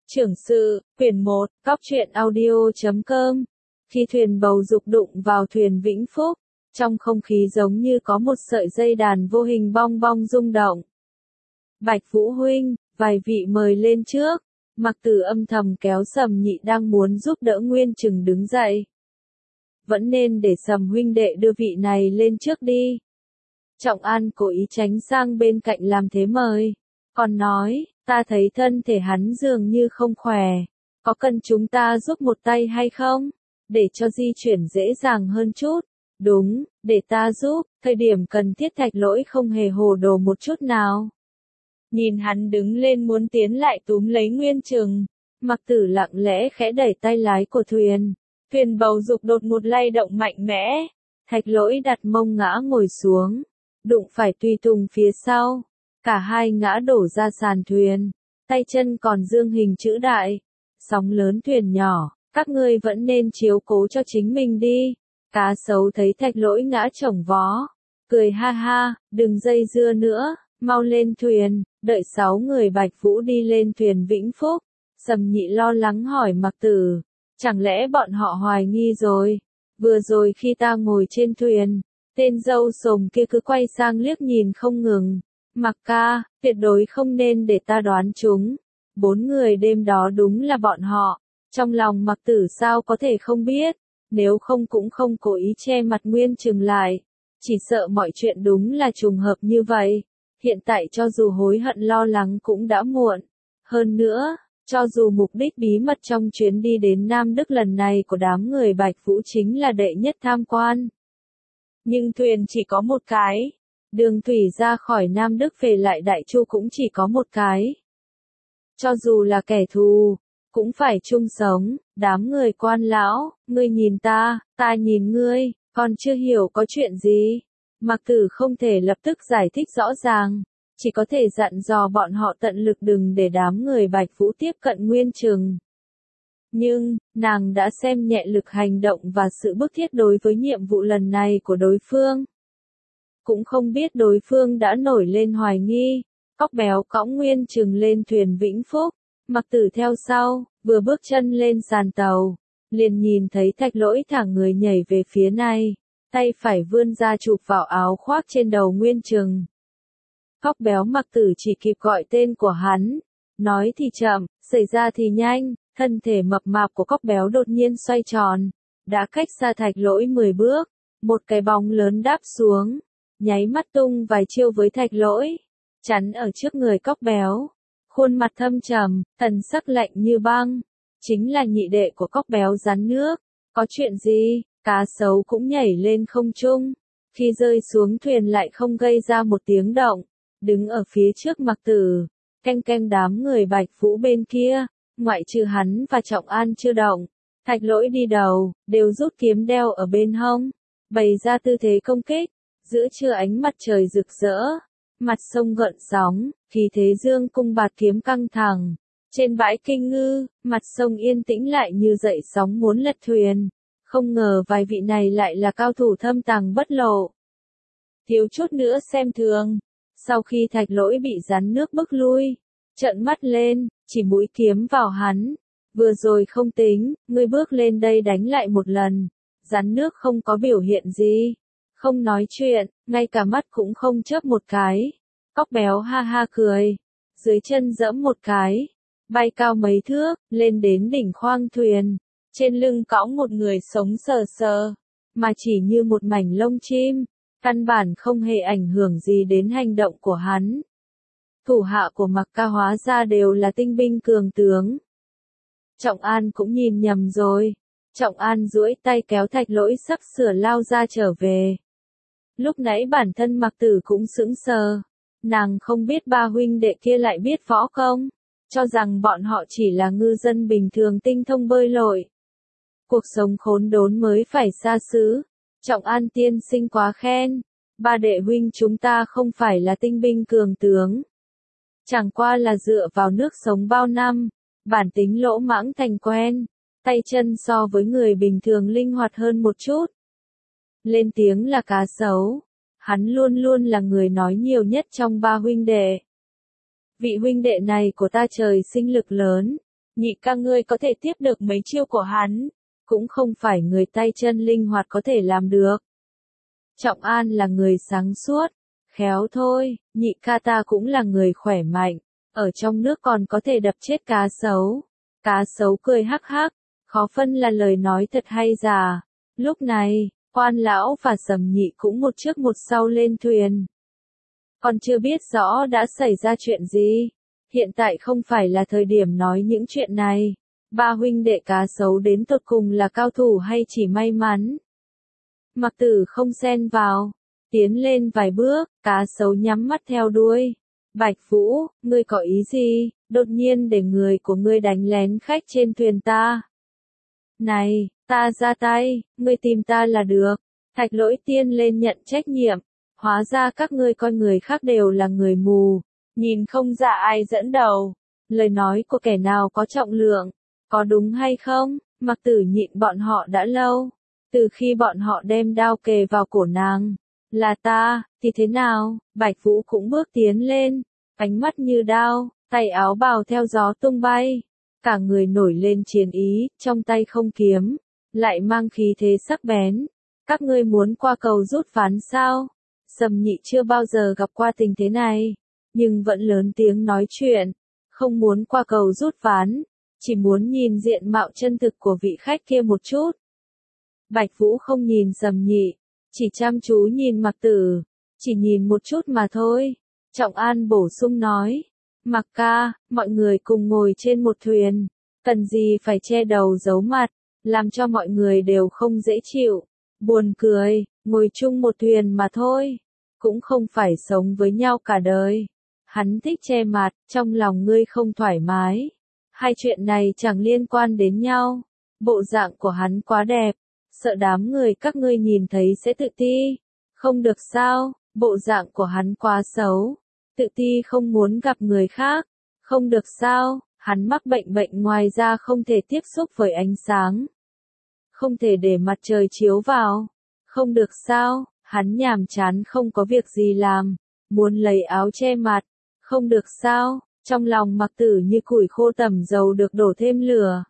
Trưởng sự, quyển 1, Cóc truyện audio.com. Khi thuyền bầu dục đụng vào thuyền Vĩnh Phúc, trong không khí giống như có một sợi dây đàn vô hình bong bong rung động. Bạch Vũ huynh, vài vị mời lên trước. Mặc Tử âm thầm kéo Sầm Nhị đang muốn giúp đỡ Nguyên Trừng đứng dậy. Vẫn nên để Sầm huynh đệ đưa vị này lên trước đi. Trọng An cố ý tránh sang bên cạnh làm thế mời. Còn nói, ta thấy thân thể hắn dường như không khỏe. Có cần chúng ta giúp một tay hay không? Để cho di chuyển dễ dàng hơn chút. Đúng, để ta giúp, thời điểm cần thiết Thạch Lỗi không hề hồ đồ một chút nào. Nhìn hắn đứng lên muốn tiến lại túm lấy Nguyên Trừng. Mặc Tử lặng lẽ khẽ đẩy tay lái của thuyền. Thuyền bầu dục đột ngột lay động mạnh mẽ. Thạch Lỗi đặt mông ngã ngồi xuống. Đụng phải Tùy Tùng phía sau. Cả hai ngã đổ ra sàn thuyền. Tay chân còn dương hình chữ đại. Sóng lớn thuyền nhỏ, các ngươi vẫn nên chiếu cố cho chính mình đi. Cá Sấu thấy Thạch Lỗi ngã chồng vó. Cười ha ha, đừng dây dưa nữa, mau lên thuyền. Đợi 6 người Bạch Vũ đi lên thuyền Vĩnh Phúc. Sầm Nhị lo lắng hỏi Mặc Tử. Chẳng lẽ bọn họ hoài nghi rồi? Vừa rồi khi ta ngồi trên thuyền, tên dâu sồm kia cứ quay sang liếc nhìn không ngừng. Mặc ca, tuyệt đối không nên để ta đoán chúng. 4 người đêm đó đúng là bọn họ. Trong lòng Mặc Tử sao có thể không biết. Nếu không cũng không cố ý che mặt Nguyên Trừng lại. Chỉ sợ mọi chuyện đúng là trùng hợp như vậy. Hiện tại cho dù hối hận lo lắng cũng đã muộn. Hơn nữa, cho dù mục đích bí mật trong chuyến đi đến Nam Đức lần này của đám người Bạch Vũ chính là đệ nhất tham quan. Nhưng thuyền chỉ có một cái. Đường thủy ra khỏi Nam Đức về lại Đại Chu cũng chỉ có một cái. Cho dù là kẻ thù, cũng phải chung sống. Đám người quan lão, ngươi nhìn ta nhìn ngươi, còn chưa hiểu có chuyện gì. Mặc Tử không thể lập tức giải thích rõ ràng, chỉ có thể dặn dò bọn họ tận lực đừng để đám người Bạch Vũ tiếp cận Nguyên Trừng. Nhưng, nàng đã xem nhẹ lực hành động và sự bức thiết đối với nhiệm vụ lần này của đối phương. Cũng không biết đối phương đã nổi lên hoài nghi. Cóc béo cõng Nguyên Trừng lên thuyền Vĩnh Phúc. Mặc Tử theo sau, vừa bước chân lên sàn tàu, liền nhìn thấy Thạch Lỗi thẳng người nhảy về phía này, tay phải vươn ra chụp vào áo khoác trên đầu Nguyên Trừng. Cóc béo Mặc Tử chỉ kịp gọi tên của hắn, nói thì chậm, xảy ra thì nhanh, thân thể mập mạp của cóc béo đột nhiên xoay tròn, đã cách xa Thạch Lỗi 10 bước, một cái bóng lớn đáp xuống, nháy mắt tung vài chiêu với Thạch Lỗi, chắn ở trước người cóc béo. Khuôn mặt thâm trầm, thần sắc lạnh như băng, chính là nhị đệ của cóc béo rắn nước. Có chuyện gì? Cá Sấu cũng nhảy lên không trung, khi rơi xuống thuyền lại không gây ra một tiếng động, đứng ở phía trước Mặc Tử, canh canh đám người Bạch Vũ bên kia, ngoại trừ hắn và Trọng An chưa động. Thạch Lỗi đi đầu, đều rút kiếm đeo ở bên hông, bày ra tư thế công kích. Giữa trưa ánh mặt trời rực rỡ, mặt sông gợn sóng, khí thế dương cung bạt kiếm căng thẳng. Trên bãi Kinh Ngư, mặt sông yên tĩnh lại như dậy sóng muốn lật thuyền. Không ngờ vài vị này lại là cao thủ thâm tàng bất lộ. Thiếu chút nữa xem thường. Sau khi Thạch Lỗi bị rắn nước bức lui, trợn mắt lên, chỉ mũi kiếm vào hắn. Vừa rồi không tính, ngươi bước lên đây đánh lại một lần. Rắn nước không có biểu hiện gì. Không nói chuyện, ngay cả mắt cũng không chớp một cái. Cóc béo ha ha cười. Dưới chân giẫm một cái. Bay cao mấy thước, lên đến đỉnh khoang thuyền. Trên lưng cõng một người sống sờ sờ. Mà chỉ như một mảnh lông chim. Căn bản không hề ảnh hưởng gì đến hành động của hắn. Thủ hạ của Mặc ca hóa ra đều là tinh binh cường tướng. Trọng An cũng nhìn nhầm rồi. Trọng An duỗi tay kéo Thạch Lỗi sắp sửa lao ra trở về. Lúc nãy bản thân Mặc Tử cũng sững sờ. Nàng không biết ba huynh đệ kia lại biết võ công. Cho rằng bọn họ chỉ là ngư dân bình thường tinh thông bơi lội. Cuộc sống khốn đốn mới phải xa xứ. Trọng An tiên sinh quá khen. Ba đệ huynh chúng ta không phải là tinh binh cường tướng. Chẳng qua là dựa vào nước sống bao năm. Bản tính lỗ mãng thành quen. Tay chân so với người bình thường linh hoạt hơn một chút. Lên tiếng là Cá Sấu. Hắn luôn luôn là người nói nhiều nhất trong ba huynh đệ. Vị huynh đệ này của ta trời sinh lực lớn. nhị ca ngươi có thể tiếp được mấy chiêu của hắn, cũng không phải người tay chân linh hoạt có thể làm được. Trọng An là người sáng suốt, khéo thôi, nhị ca ta cũng là người khỏe mạnh, ở trong nước còn có thể đập chết cá sấu. Cá sấu cười hắc hắc, khó phân là lời nói thật hay giả. Lúc này, Quan lão và Sầm Nhị cũng một trước một sau lên thuyền. Còn chưa biết rõ đã xảy ra chuyện gì. Hiện tại không phải là thời điểm nói những chuyện này. Ba huynh đệ cá sấu đến tột cùng là cao thủ hay chỉ may mắn. Mặc Tử không xen vào, tiến lên vài bước, cá sấu nhắm mắt theo đuôi. Bạch Vũ, ngươi có ý gì, đột nhiên để người của ngươi đánh lén khách trên thuyền ta. Này, ta ra tay, ngươi tìm ta là được. Thạch Lỗi Tiên lên nhận trách nhiệm. Hóa ra các ngươi coi người khác đều là người mù, nhìn không ra ai dẫn đầu. Lời nói của kẻ nào có trọng lượng, có đúng hay không? Mặc Tử nhịn bọn họ đã lâu. Từ khi bọn họ đem đao kề vào cổ nàng, là ta, thì thế nào? Bạch Vũ cũng bước tiến lên, ánh mắt như đao, tay áo bào theo gió tung bay. Cả người nổi lên chiến ý, trong tay không kiếm, lại mang khí thế sắc bén. Các ngươi muốn qua cầu rút ván sao? Sầm Nhị chưa bao giờ gặp qua tình thế này, nhưng vẫn lớn tiếng nói chuyện, không muốn qua cầu rút ván, chỉ muốn nhìn diện mạo chân thực của vị khách kia một chút. Bạch Vũ không nhìn Sầm Nhị, chỉ chăm chú nhìn Mặc Tử, chỉ nhìn một chút mà thôi. Trọng An bổ sung nói, Mặc ca, mọi người cùng ngồi trên một thuyền, cần gì phải che đầu giấu mặt, làm cho mọi người đều không dễ chịu. Buồn cười, ngồi chung một thuyền mà thôi, cũng không phải sống với nhau cả đời. Hắn thích che mặt, trong lòng ngươi không thoải mái. Hai chuyện này chẳng liên quan đến nhau. Bộ dạng của hắn quá đẹp, sợ đám người các ngươi nhìn thấy sẽ tự ti. Không được sao, bộ dạng của hắn quá xấu, tự ti không muốn gặp người khác. Không được sao, hắn mắc bệnh ngoài ra không thể tiếp xúc với ánh sáng. Không thể để mặt trời chiếu vào. Không được sao, hắn nhàm chán không có việc gì làm, muốn lấy áo che mặt. Không được sao, trong lòng Mặc Tử như củi khô tẩm dầu được đổ thêm lửa.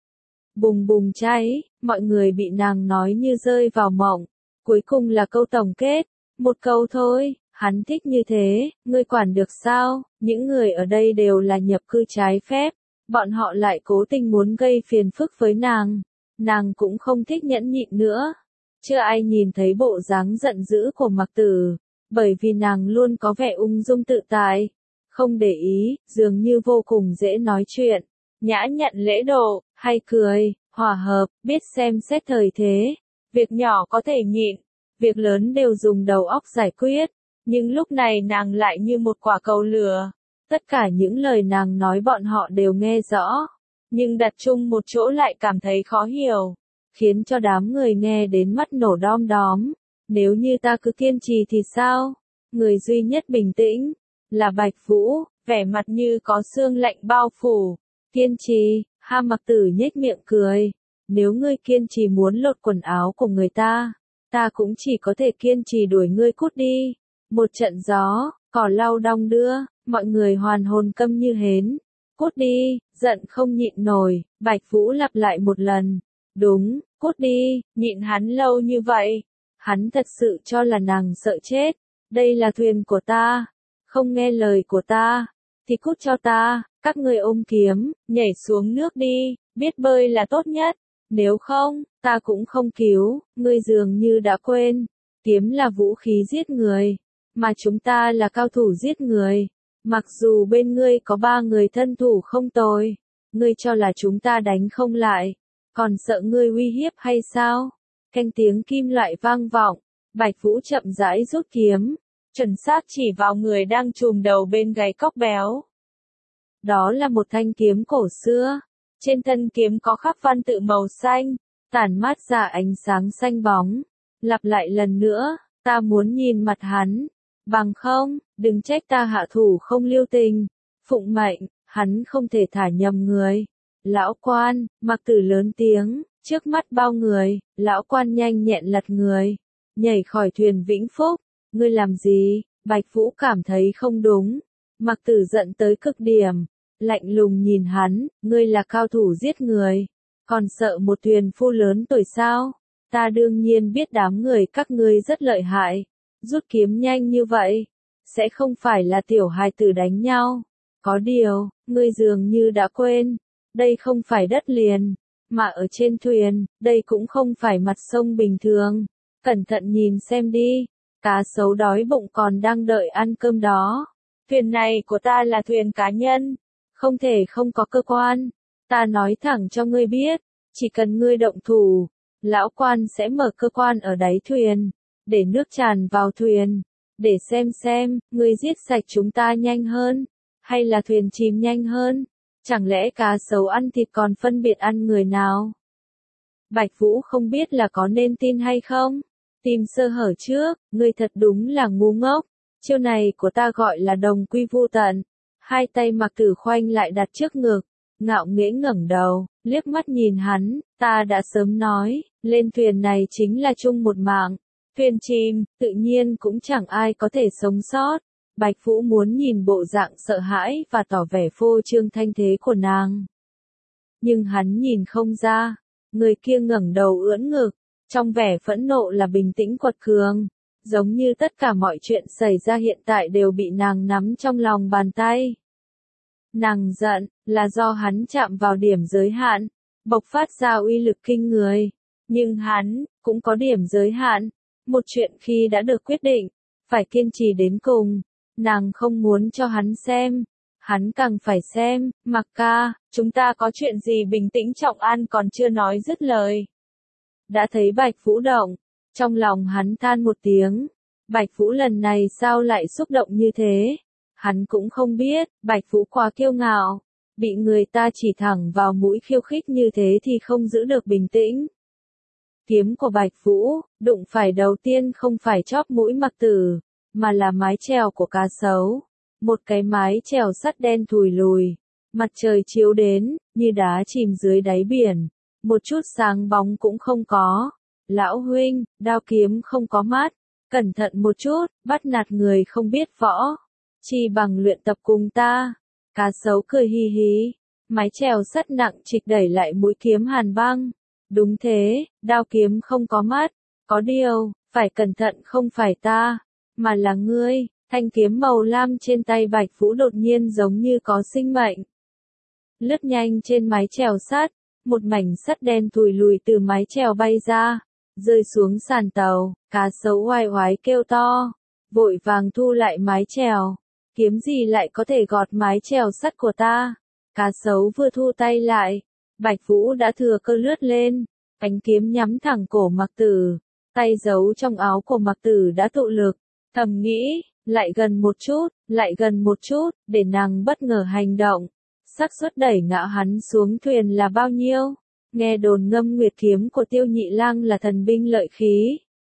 Bùng bùng cháy, mọi người bị nàng nói như rơi vào mộng. Cuối cùng là câu tổng kết, một câu thôi, hắn thích như thế, ngươi quản được sao? Những người ở đây đều là nhập cư trái phép, bọn họ lại cố tình muốn gây phiền phức với nàng. Nàng cũng không thích nhẫn nhịn nữa. Chưa ai nhìn thấy bộ dáng giận dữ của Mặc Tử, bởi vì nàng luôn có vẻ ung dung tự tại, không để ý, dường như vô cùng dễ nói chuyện, nhã nhặn lễ độ, hay cười, hòa hợp, biết xem xét thời thế. Việc nhỏ có thể nhịn, việc lớn đều dùng đầu óc giải quyết, nhưng lúc này nàng lại như một quả cầu lửa. Tất cả những lời nàng nói bọn họ đều nghe rõ, nhưng đặt chung một chỗ lại cảm thấy khó hiểu, khiến cho đám người nghe đến mắt nổ đom đóm. Nếu như ta cứ kiên trì thì sao? Người duy nhất bình tĩnh là Bạch Vũ, vẻ mặt như có sương lạnh bao phủ. Kiên trì, ha. Mặc Tử nhếch miệng cười. Nếu ngươi kiên trì muốn lột quần áo của người ta, ta cũng chỉ có thể kiên trì đuổi ngươi cút đi. Một trận gió, cỏ lau đong đưa, mọi người hoàn hồn câm như hến. Cút đi, giận không nhịn nổi, Bạch Vũ lặp lại một lần. Đúng, cút đi, nhịn hắn lâu như vậy. Hắn thật sự cho là nàng sợ chết. Đây là thuyền của ta, không nghe lời của ta, thì cút cho ta. Các ngươi ôm kiếm, nhảy xuống nước đi, biết bơi là tốt nhất. Nếu không, ta cũng không cứu. Ngươi dường như đã quên, kiếm là vũ khí giết người, mà chúng ta là cao thủ giết người. Mặc dù bên ngươi có 3 người thân thủ không tồi, ngươi cho là chúng ta đánh không lại, còn sợ ngươi uy hiếp hay sao? Canh tiếng kim loại vang vọng, Bạch Vũ chậm rãi rút kiếm, chuẩn xác chỉ vào người đang chùm đầu bên gáy cóc béo. Đó là một thanh kiếm cổ xưa, trên thân kiếm có khắc văn tự màu xanh, tản mát ra ánh sáng xanh bóng. Lặp lại lần nữa, ta muốn nhìn mặt hắn, bằng không, đừng trách ta hạ thủ không lưu tình. Phụng mệnh, hắn không thể thả nhầm người. Lão Quan, Mặc Tử lớn tiếng, trước mắt bao người, Lão Quan nhanh nhẹn lật người, nhảy khỏi thuyền Vĩnh Phúc. Ngươi làm gì? Bạch Vũ cảm thấy không đúng. Mặc Tử giận tới cực điểm, lạnh lùng nhìn hắn, ngươi là cao thủ giết người, còn sợ một thuyền phu lớn tuổi sao? Ta đương nhiên biết đám người các ngươi rất lợi hại, rút kiếm nhanh như vậy, sẽ không phải là tiểu hài tử đánh nhau. Có điều, ngươi dường như đã quên, đây không phải đất liền, mà ở trên thuyền, đây cũng không phải mặt sông bình thường. Cẩn thận nhìn xem đi, cá sấu đói bụng còn đang đợi ăn cơm đó. Thuyền này của ta là thuyền cá nhân, không thể không có cơ quan. Ta nói thẳng cho ngươi biết, chỉ cần ngươi động thủ, lão quan sẽ mở cơ quan ở đáy thuyền, để nước tràn vào thuyền, để xem, ngươi giết sạch chúng ta nhanh hơn, hay là thuyền chìm nhanh hơn. Chẳng lẽ cá sấu ăn thịt còn phân biệt ăn người nào? Bạch Vũ không biết là có nên tin hay không? Tìm sơ hở trước, ngươi thật đúng là ngu ngốc. Chiêu này của ta gọi là đồng quy vu tận. Hai tay Mạc Tử khoanh lại đặt trước ngực, ngạo nghễ ngẩng đầu, liếc mắt nhìn hắn, ta đã sớm nói, lên thuyền này chính là chung một mạng. Thuyền chìm, tự nhiên cũng chẳng ai có thể sống sót. Bạch Vũ muốn nhìn bộ dạng sợ hãi và tỏ vẻ phô trương thanh thế của nàng. Nhưng hắn nhìn không ra, người kia ngẩng đầu ưỡn ngực, trong vẻ phẫn nộ là bình tĩnh quật cường, giống như tất cả mọi chuyện xảy ra hiện tại đều bị nàng nắm trong lòng bàn tay. Nàng giận, là do hắn chạm vào điểm giới hạn, bộc phát ra uy lực kinh người. Nhưng hắn, cũng có điểm giới hạn. Một chuyện khi đã được quyết định, phải kiên trì đến cùng. Nàng không muốn cho hắn xem. Hắn càng phải xem, Mạc ca, chúng ta có chuyện gì bình tĩnh Trọng An còn chưa nói dứt lời. Đã thấy Bạch Vũ động, trong lòng hắn than một tiếng. Bạch Vũ lần này sao lại xúc động như thế? Hắn cũng không biết, Bạch Vũ quá kiêu ngạo, bị người ta chỉ thẳng vào mũi khiêu khích như thế thì không giữ được bình tĩnh. Kiếm của Bạch Vũ, đụng phải đầu tiên không phải chóp mũi Mạc Tử, mà là mái chèo của cá sấu. Một cái mái chèo sắt đen thùi lùi, mặt trời chiếu đến, như đá chìm dưới đáy biển, một chút sáng bóng cũng không có. Lão huynh, đao kiếm không có mắt, cẩn thận một chút, bắt nạt người không biết võ. Chi bằng luyện tập cùng ta. Cá sấu cười hi hí, mái chèo sắt nặng trịch đẩy lại mũi kiếm hàn băng. Đúng thế, đao kiếm không có mắt, có điều, phải cẩn thận không phải ta, mà là ngươi. Thanh kiếm màu lam trên tay Bạch Vũ đột nhiên giống như có sinh mệnh. Lướt nhanh trên mái chèo sắt, một mảnh sắt đen thùi lùi từ mái chèo bay ra, rơi xuống sàn tàu, cá sấu oai oái kêu to, vội vàng thu lại mái chèo. Kiếm gì lại có thể gọt mái chèo sắt của ta? Cá sấu vừa thu tay lại, Bạch Vũ đã thừa cơ lướt lên, ánh kiếm nhắm thẳng cổ Mạc Tử, tay giấu trong áo của Mạc Tử đã tụ lực, thầm nghĩ, lại gần một chút, để nàng bất ngờ hành động. Xác suất đẩy ngã hắn xuống thuyền là bao nhiêu? Nghe đồn Ngâm Nguyệt kiếm của Tiêu Nhị Lang là thần binh lợi khí.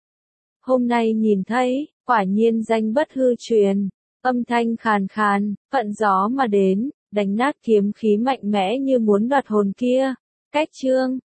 Hôm nay nhìn thấy, quả nhiên danh bất hư truyền. Âm thanh khàn khàn, phận gió mà đến, đánh nát kiếm khí mạnh mẽ như muốn đoạt hồn kia. Cách chương